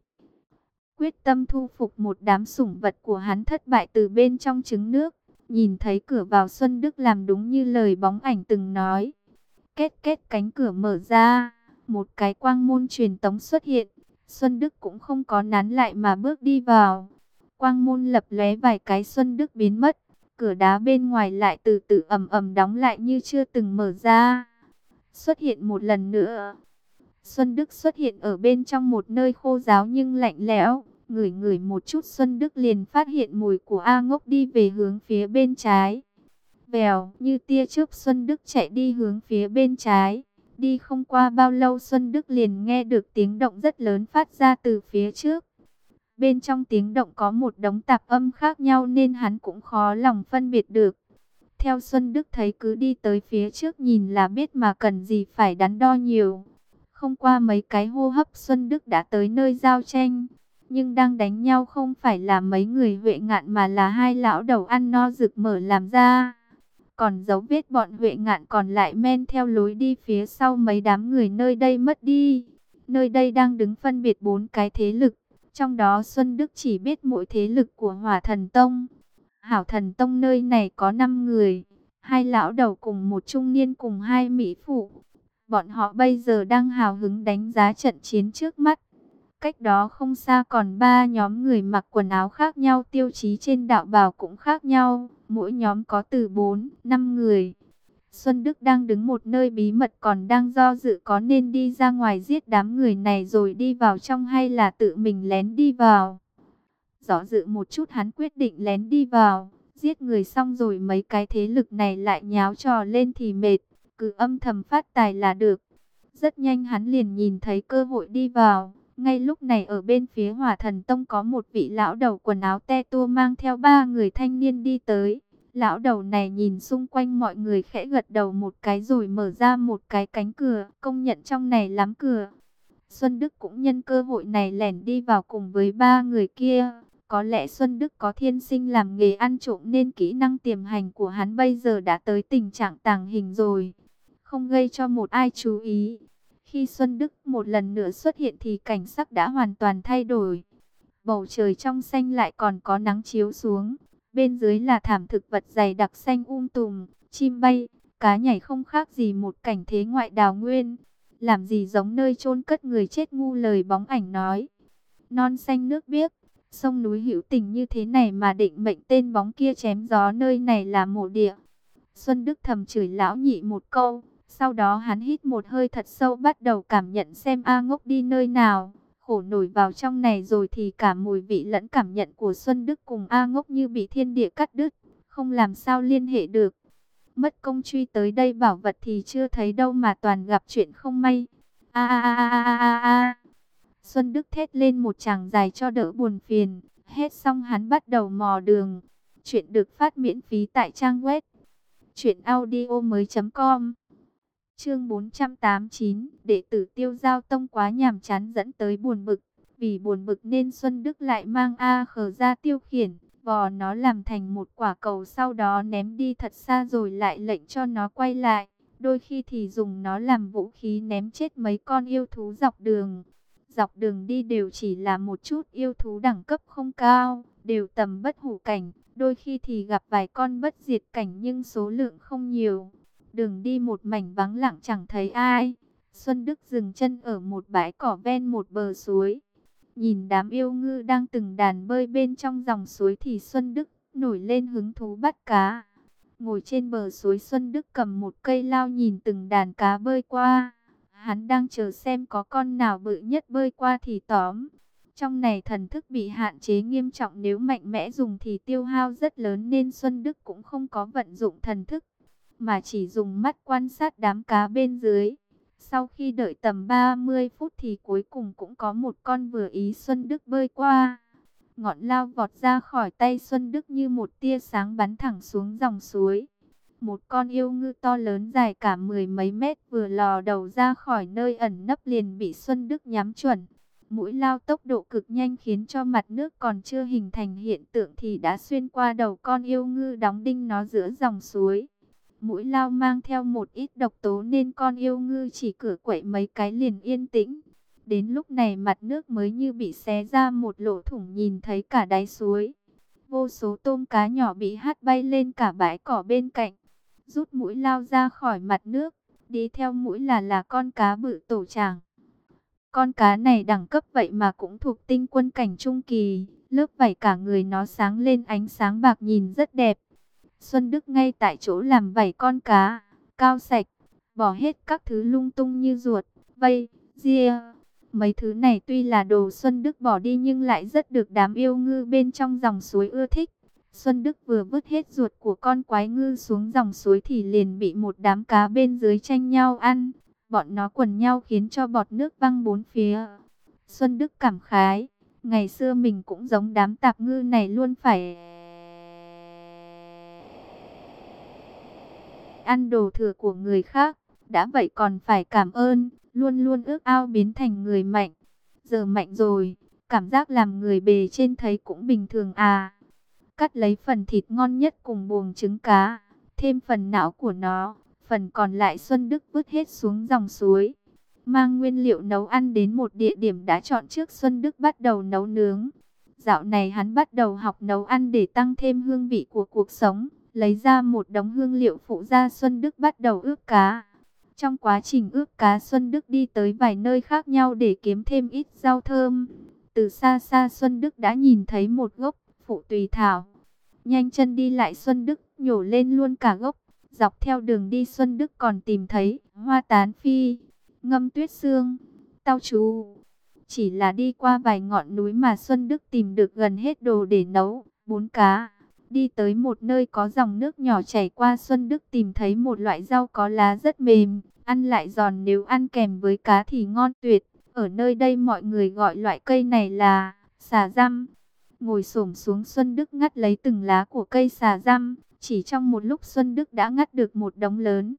Quyết tâm thu phục một đám sủng vật của hắn thất bại từ bên trong trứng nước. Nhìn thấy cửa vào, Xuân Đức làm đúng như lời bóng ảnh từng nói. Kết kết cánh cửa mở ra, một cái quang môn truyền tống xuất hiện. Xuân Đức cũng không có nán lại mà bước đi vào. Quang môn lập lóe vài cái, Xuân Đức biến mất. Cửa đá bên ngoài lại từ từ ầm ầm đóng lại như chưa từng mở ra. Xuất hiện một lần nữa. Xuân Đức xuất hiện ở bên trong một nơi khô ráo nhưng lạnh lẽo. Ngửi ngửi một chút Xuân Đức liền phát hiện mùi của A Ngốc đi về hướng phía bên trái. Vèo, như tia chớp Xuân Đức chạy đi hướng phía bên trái. Đi không qua bao lâu Xuân Đức liền nghe được tiếng động rất lớn phát ra từ phía trước. Bên trong tiếng động có một đống tạp âm khác nhau nên hắn cũng khó lòng phân biệt được. Theo Xuân Đức thấy cứ đi tới phía trước nhìn là biết mà cần gì phải đắn đo nhiều. Không qua mấy cái hô hấp Xuân Đức đã tới nơi giao tranh. Nhưng đang đánh nhau không phải là mấy người Huệ Ngạn mà là hai lão đầu ăn no rực mở làm ra. Còn dấu vết bọn Huệ Ngạn còn lại men theo lối đi phía sau mấy đám người nơi đây mất đi. Nơi đây đang đứng phân biệt bốn cái thế lực. Trong đó Xuân Đức chỉ biết mỗi thế lực của Hỏa Thần Tông. Hảo Thần Tông nơi này có năm người. Hai lão đầu cùng một trung niên cùng hai mỹ phụ. Bọn họ bây giờ đang hào hứng đánh giá trận chiến trước mắt. Cách đó không xa còn ba nhóm người mặc quần áo khác nhau, tiêu chí trên đạo bào cũng khác nhau. Mỗi nhóm có từ bốn, năm người. Xuân Đức đang đứng một nơi bí mật còn đang do dự có nên đi ra ngoài giết đám người này rồi đi vào trong hay là tự mình lén đi vào. Do dự một chút hắn quyết định lén đi vào, giết người xong rồi mấy cái thế lực này lại nháo trò lên thì mệt, cứ âm thầm phát tài là được. Rất nhanh hắn liền nhìn thấy cơ hội đi vào. Ngay lúc này ở bên phía Hỏa Thần Tông có một vị lão đầu quần áo te tua mang theo ba người thanh niên đi tới. Lão đầu này nhìn xung quanh mọi người khẽ gật đầu một cái rồi mở ra một cái cánh cửa, công nhận trong này lắm cửa. Xuân Đức cũng nhân cơ hội này lẻn đi vào cùng với ba người kia. Có lẽ Xuân Đức có thiên sinh làm nghề ăn trộm nên kỹ năng tiềm hành của hắn bây giờ đã tới tình trạng tàng hình rồi. Không gây cho một ai chú ý. Khi Xuân Đức một lần nữa xuất hiện thì cảnh sắc đã hoàn toàn thay đổi. Bầu trời trong xanh lại còn có nắng chiếu xuống. Bên dưới là thảm thực vật dày đặc xanh um tùm, chim bay, cá nhảy không khác gì một cảnh thế ngoại đào nguyên. Làm gì giống nơi chôn cất người chết ngu, lời bóng ảnh nói. Non xanh nước biếc, sông núi hữu tình như thế này mà định mệnh tên bóng kia chém gió nơi này là mộ địa. Xuân Đức thầm chửi lão nhị một câu. Sau đó hắn hít một hơi thật sâu, bắt đầu cảm nhận xem A Ngốc đi nơi nào. Khổ nổi vào trong này rồi thì cả mùi vị lẫn cảm nhận của Xuân Đức cùng A Ngốc như bị thiên địa cắt đứt, không làm sao liên hệ được. Mất công truy tới đây bảo vật thì chưa thấy đâu mà toàn gặp chuyện không may. A a a a a a a. Xuân Đức thét lên một tràng dài cho đỡ buồn phiền. Hết xong hắn bắt đầu mò đường. Chuyện được phát miễn phí tại trang web truyện audio mới chấm com. Chương bốn trăm tám mươi chín, đệ tử Tiêu Giao Tông quá nhàm chán dẫn tới buồn bực. Vì buồn bực nên Xuân Đức lại mang A Khờ ra tiêu khiển, vò nó làm thành một quả cầu, sau đó ném đi thật xa rồi lại lệnh cho nó quay lại. Đôi khi thì dùng nó làm vũ khí ném chết mấy con yêu thú dọc đường. Dọc đường đi đều chỉ là một chút yêu thú đẳng cấp không cao, đều tầm bất hủ cảnh. Đôi khi thì gặp vài con bất diệt cảnh nhưng số lượng không nhiều. Đường đi một mảnh vắng lặng chẳng thấy ai. Xuân Đức dừng chân ở một bãi cỏ ven một bờ suối. Nhìn đám yêu ngư đang từng đàn bơi bên trong dòng suối thì Xuân Đức nổi lên hứng thú bắt cá. Ngồi trên bờ suối, Xuân Đức cầm một cây lao nhìn từng đàn cá bơi qua. Hắn đang chờ xem có con nào bự nhất bơi qua thì tóm. Trong này thần thức bị hạn chế nghiêm trọng, nếu mạnh mẽ dùng thì tiêu hao rất lớn nên Xuân Đức cũng không có vận dụng thần thức, mà chỉ dùng mắt quan sát đám cá bên dưới. Sau khi đợi tầm ba mươi phút thì cuối cùng cũng có một con vừa ý Xuân Đức bơi qua. Ngọn lao vọt ra khỏi tay Xuân Đức như một tia sáng bắn thẳng xuống dòng suối. Một con yêu ngư to lớn dài cả mười mấy mét vừa lò đầu ra khỏi nơi ẩn nấp liền bị Xuân Đức nhắm chuẩn. Mũi lao tốc độ cực nhanh khiến cho mặt nước còn chưa hình thành hiện tượng thì đã xuyên qua đầu con yêu ngư, đóng đinh nó giữa dòng suối. Mũi lao mang theo một ít độc tố nên con yêu ngư chỉ cựa quậy mấy cái liền yên tĩnh. Đến lúc này mặt nước mới như bị xé ra một lỗ thủng, nhìn thấy cả đáy suối. Vô số tôm cá nhỏ bị hất bay lên cả bãi cỏ bên cạnh. Rút mũi lao ra khỏi mặt nước, đi theo mũi là là con cá bự tổ tràng. Con cá này đẳng cấp vậy mà cũng thuộc tinh quân cảnh trung kỳ, lớp vảy cả người nó sáng lên ánh sáng bạc nhìn rất đẹp. Xuân Đức ngay tại chỗ làm vảy con cá, cao sạch, bỏ hết các thứ lung tung như ruột, vây, ria. Mấy thứ này tuy là đồ Xuân Đức bỏ đi nhưng lại rất được đám yêu ngư bên trong dòng suối ưa thích. Xuân Đức vừa vứt hết ruột của con quái ngư xuống dòng suối thì liền bị một đám cá bên dưới tranh nhau ăn. Bọn nó quần nhau khiến cho bọt nước văng bốn phía. Xuân Đức cảm khái, ngày xưa mình cũng giống đám tạp ngư này, luôn phải ăn đồ thừa của người khác. Đã vậy còn phải cảm ơn, luôn luôn ước ao biến thành người mạnh. Giờ mạnh rồi, cảm giác làm người bề trên thấy cũng bình thường à. Cắt lấy phần thịt ngon nhất cùng buồng trứng cá, thêm phần não của nó. Phần còn lại Xuân Đức vứt hết xuống dòng suối. mang nguyên liệu nấu ăn đến một địa điểm đã chọn trước. Xuân Đức bắt đầu nấu nướng. Dạo này hắn bắt đầu học nấu ăn để tăng thêm hương vị của cuộc sống. Lấy ra một đống hương liệu phụ gia, Xuân Đức bắt đầu ướp cá. Trong quá trình ướp cá, Xuân Đức đi tới vài nơi khác nhau để kiếm thêm ít rau thơm. Từ xa xa Xuân Đức đã nhìn thấy một gốc phụ tùy thảo. Nhanh chân đi lại, Xuân Đức nhổ lên luôn cả gốc. Dọc theo đường đi, Xuân Đức còn tìm thấy hoa tán phi, ngâm tuyết xương, tao chú. Chỉ là đi qua vài ngọn núi mà Xuân Đức tìm được gần hết đồ để nấu bún cá. Đi tới một nơi có dòng nước nhỏ chảy qua, Xuân Đức tìm thấy một loại rau có lá rất mềm, ăn lại giòn, nếu ăn kèm với cá thì ngon tuyệt. Ở nơi đây mọi người gọi loại cây này là xà răm. Ngồi xổm xuống, Xuân Đức ngắt lấy từng lá của cây xà răm. Chỉ trong một lúc Xuân Đức đã ngắt được một đống lớn.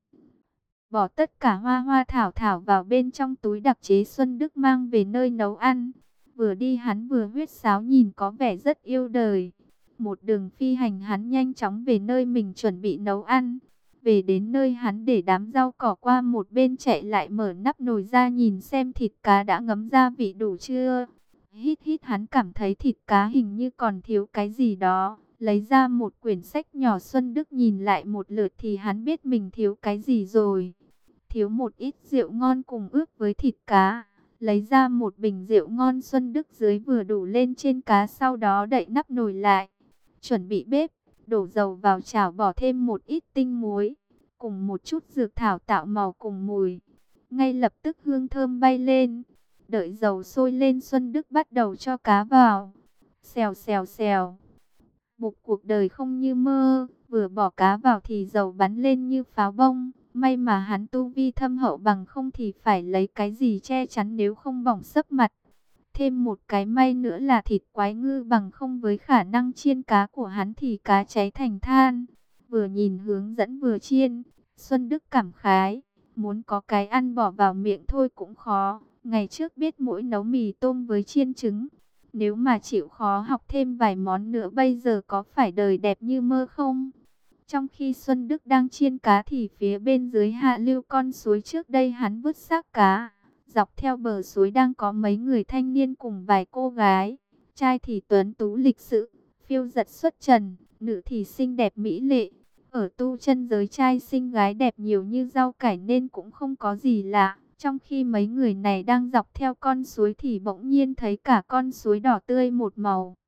Bỏ tất cả hoa hoa thảo thảo vào bên trong túi đặc chế, Xuân Đức mang về nơi nấu ăn. Vừa đi hắn vừa huýt sáo, nhìn có vẻ rất yêu đời. Một đường phi hành, hắn nhanh chóng về nơi mình chuẩn bị nấu ăn. Về đến nơi, hắn để đám rau cỏ qua một bên, chạy lại mở nắp nồi ra nhìn xem thịt cá đã ngấm gia vị đủ chưa. Hít hít, hắn cảm thấy thịt cá hình như còn thiếu cái gì đó. Lấy ra một quyển sách nhỏ, Xuân Đức nhìn lại một lượt thì hắn biết mình thiếu cái gì rồi. Thiếu một ít rượu ngon cùng ướp với thịt cá. Lấy ra một bình rượu ngon, Xuân Đức dưới vừa đủ lên trên cá, sau đó đậy nắp nồi lại. Chuẩn bị bếp, đổ dầu vào chảo, bỏ thêm một ít tinh muối, cùng một chút dược thảo tạo màu cùng mùi. Ngay lập tức hương thơm bay lên. Đợi dầu sôi lên, Xuân Đức bắt đầu cho cá vào. Xèo xèo xèo. Một cuộc đời không như mơ, vừa bỏ cá vào thì dầu bắn lên như pháo bông. May mà hắn tu vi thâm hậu, bằng không thì phải lấy cái gì che chắn nếu không bỏng sấp mặt. Thêm một cái may nữa là thịt quái ngư, bằng không với khả năng chiên cá của hắn thì cá cháy thành than. Vừa nhìn hướng dẫn vừa chiên, Xuân Đức cảm khái, muốn có cái ăn bỏ vào miệng thôi cũng khó. Ngày trước biết mỗi nấu mì tôm với chiên trứng. Nếu mà chịu khó học thêm vài món nữa, bây giờ có phải đời đẹp như mơ không? Trong khi Xuân Đức đang chiên cá thì phía bên dưới hạ lưu con suối trước đây hắn vứt xác cá. Dọc theo bờ suối đang có mấy người thanh niên cùng vài cô gái. Trai thì tuấn tú lịch sự, phiêu giật xuất trần, nữ thì xinh đẹp mỹ lệ. Ở tu chân giới, trai xinh gái đẹp nhiều như rau cải nên cũng không có gì lạ. Trong khi mấy người này đang dọc theo con suối thì bỗng nhiên thấy cả con suối đỏ tươi một màu.